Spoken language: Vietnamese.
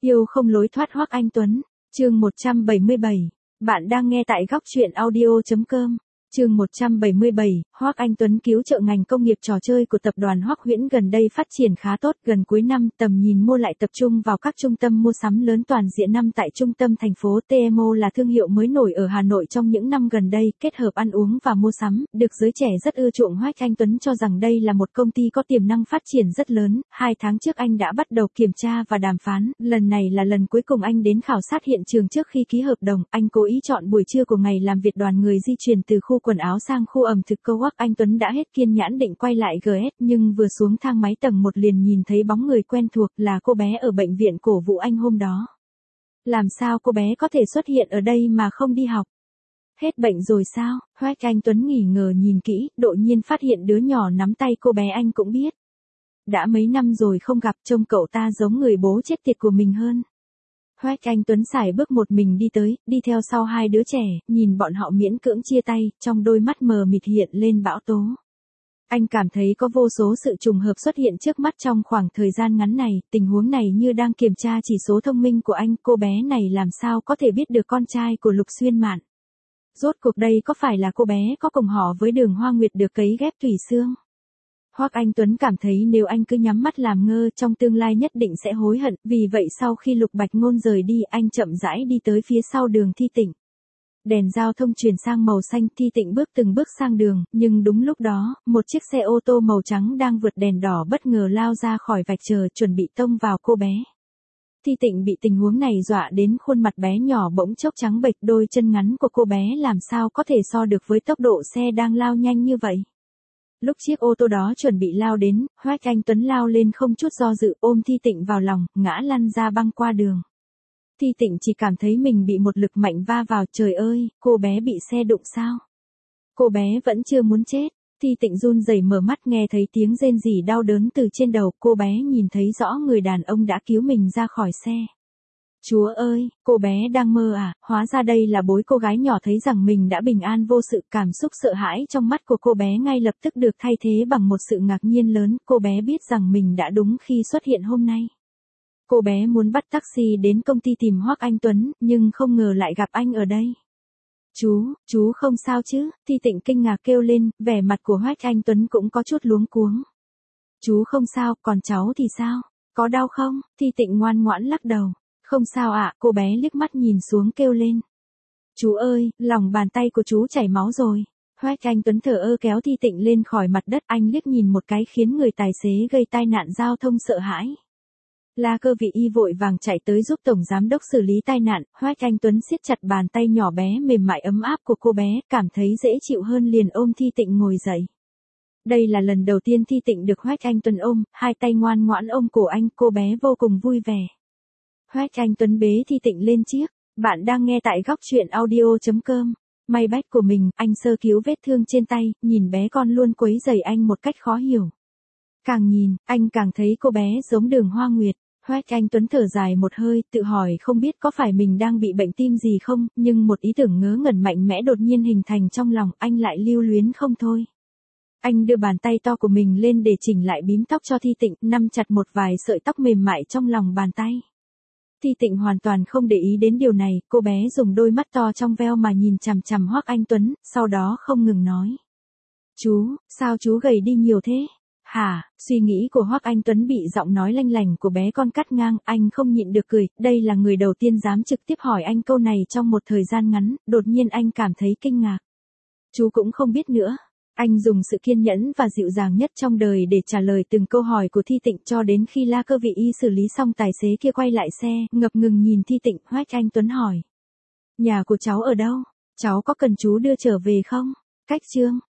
Yêu không lối thoát Hoắc Anh Tuấn, chương 177. Bạn đang nghe tại góc truyện audio.com. Chương 177, Hoắc Anh Tuấn cứu trợ ngành công nghiệp trò chơi của tập đoàn Hoắc Huyễn gần đây phát triển khá tốt. Gần cuối năm, tầm nhìn mua lại tập trung vào các trung tâm mua sắm lớn toàn diện. Năm tại trung tâm thành phố TMO là thương hiệu mới nổi ở Hà Nội trong những năm gần đây, kết hợp ăn uống và mua sắm, được giới trẻ rất ưa chuộng. Hoắc Anh Tuấn cho rằng đây là một công ty có tiềm năng phát triển rất lớn. 2 tháng trước anh đã bắt đầu kiểm tra và đàm phán, lần này là lần cuối cùng anh đến khảo sát hiện trường trước khi ký hợp đồng. Anh cố ý chọn buổi trưa của ngày làm việc, đoàn người di chuyển từ khu quần áo sang khu ẩm thực. Hoắc Anh Tuấn đã hết kiên nhẫn định quay lại GS, nhưng vừa xuống thang máy tầng 1 liền nhìn thấy bóng người quen thuộc, là cô bé ở bệnh viện cổ vũ anh hôm đó. Làm sao cô bé có thể xuất hiện ở đây mà không đi học? Hết bệnh rồi sao? Hoắc Anh Tuấn nghi ngờ nhìn kỹ, đột nhiên phát hiện đứa nhỏ nắm tay cô bé anh cũng biết. Đã mấy năm rồi không gặp, trông cậu ta giống người bố chết tiệt của mình hơn. Hoắc Anh Tuấn sải bước một mình đi tới, đi theo sau 2 đứa trẻ, nhìn bọn họ miễn cưỡng chia tay, trong đôi mắt mờ mịt hiện lên bão tố. Anh cảm thấy có vô số sự trùng hợp xuất hiện trước mắt trong khoảng thời gian ngắn này, tình huống này như đang kiểm tra chỉ số thông minh của anh. Cô bé này làm sao có thể biết được con trai của Lục Xuyên Mạn? Rốt cuộc đây có phải là cô bé có cùng họ với Đường Hoa Nguyệt được cấy ghép tủy xương? Hoắc Anh Tuấn cảm thấy nếu anh cứ nhắm mắt làm ngơ, trong tương lai nhất định sẽ hối hận. Vì vậy sau khi Lục Bạch Ngôn rời đi, anh chậm rãi đi tới phía sau đường Thi Tịnh. Đèn giao thông chuyển sang màu xanh, Thi Tịnh bước từng bước sang đường, nhưng đúng lúc đó, một chiếc xe ô tô màu trắng đang vượt đèn đỏ bất ngờ lao ra khỏi vạch chờ, chuẩn bị tông vào cô bé. Thi Tịnh bị tình huống này dọa đến khuôn mặt bé nhỏ bỗng chốc trắng bệch, đôi chân ngắn của cô bé làm sao có thể so được với tốc độ xe đang lao nhanh như vậy. Lúc chiếc ô tô đó chuẩn bị lao đến, Hoắc Anh Tuấn lao lên không chút do dự, ôm Thi Tịnh vào lòng, ngã lăn ra băng qua đường. Thi Tịnh chỉ cảm thấy mình bị một lực mạnh va vào. Trời ơi, cô bé bị xe đụng sao? Cô bé vẫn chưa muốn chết. Thi Tịnh run rẩy mở mắt, nghe thấy tiếng rên rỉ đau đớn từ trên đầu. Cô bé nhìn thấy rõ người đàn ông đã cứu mình ra khỏi xe. Chúa ơi, cô bé đang mơ à? Hóa ra đây là bối. Cô gái nhỏ thấy rằng mình đã bình an vô sự, cảm xúc sợ hãi trong mắt của cô bé ngay lập tức được thay thế bằng một sự ngạc nhiên lớn. Cô bé biết rằng mình đã đúng khi xuất hiện hôm nay. Cô bé muốn bắt taxi đến công ty tìm Hoắc Anh Tuấn, nhưng không ngờ lại gặp anh ở đây. Chú không sao chứ? Thi Tịnh kinh ngạc kêu lên, vẻ mặt của Hoắc Anh Tuấn cũng có chút luống cuống. Chú không sao, còn cháu thì sao? Có đau không? Thi Tịnh ngoan ngoãn lắc đầu. Không sao ạ, cô bé liếc mắt nhìn xuống kêu lên. Chú ơi, lòng bàn tay của chú chảy máu rồi. Hoắc Anh Tuấn thở ơ kéo Thi Tịnh lên khỏi mặt đất, anh liếc nhìn một cái khiến người tài xế gây tai nạn giao thông sợ hãi. La Cơ Vị Y vội vàng chạy tới giúp tổng giám đốc xử lý tai nạn. Hoắc Anh Tuấn siết chặt bàn tay nhỏ bé mềm mại ấm áp của cô bé, cảm thấy dễ chịu hơn liền ôm Thi Tịnh ngồi dậy. Đây là lần đầu tiên Thi Tịnh được Hoắc Anh Tuấn ôm, 2 tay ngoan ngoãn ôm cổ anh, cô bé vô cùng vui vẻ. Hoắc Anh Tuấn bế Thi Tịnh lên chiếc. Bạn đang nghe tại góc truyện audio.com. May bách của mình, anh sơ cứu vết thương trên tay, nhìn bé con luôn quấy rầy anh một cách khó hiểu. Càng nhìn, anh càng thấy cô bé giống Đường Hoa Nguyệt. Hoắc Anh Tuấn thở dài một hơi, tự hỏi không biết có phải mình đang bị bệnh tim gì không, nhưng một ý tưởng ngớ ngẩn mạnh mẽ đột nhiên hình thành trong lòng, anh lại lưu luyến không thôi. Anh đưa bàn tay to của mình lên để chỉnh lại bím tóc cho Thi Tịnh, nắm chặt một vài sợi tóc mềm mại trong lòng bàn tay. Thi Tịnh hoàn toàn không để ý đến điều này, cô bé dùng đôi mắt to trong veo mà nhìn chằm chằm Hoắc Anh Tuấn, sau đó không ngừng nói. Chú, sao chú gầy đi nhiều thế? Hả? Suy nghĩ của Hoắc Anh Tuấn bị giọng nói lanh lảnh của bé con cắt ngang, anh không nhịn được cười, đây là người đầu tiên dám trực tiếp hỏi anh câu này trong một thời gian ngắn, đột nhiên anh cảm thấy kinh ngạc. Chú cũng không biết nữa. Anh dùng sự kiên nhẫn và dịu dàng nhất trong đời để trả lời từng câu hỏi của Thi Tịnh cho đến khi La Cơ Vị Y xử lý xong tài xế kia quay lại xe, ngập ngừng nhìn Thi Tịnh. Hoắc Anh Tuấn hỏi. Nhà của cháu ở đâu? Cháu có cần chú đưa trở về không? Cách Trương,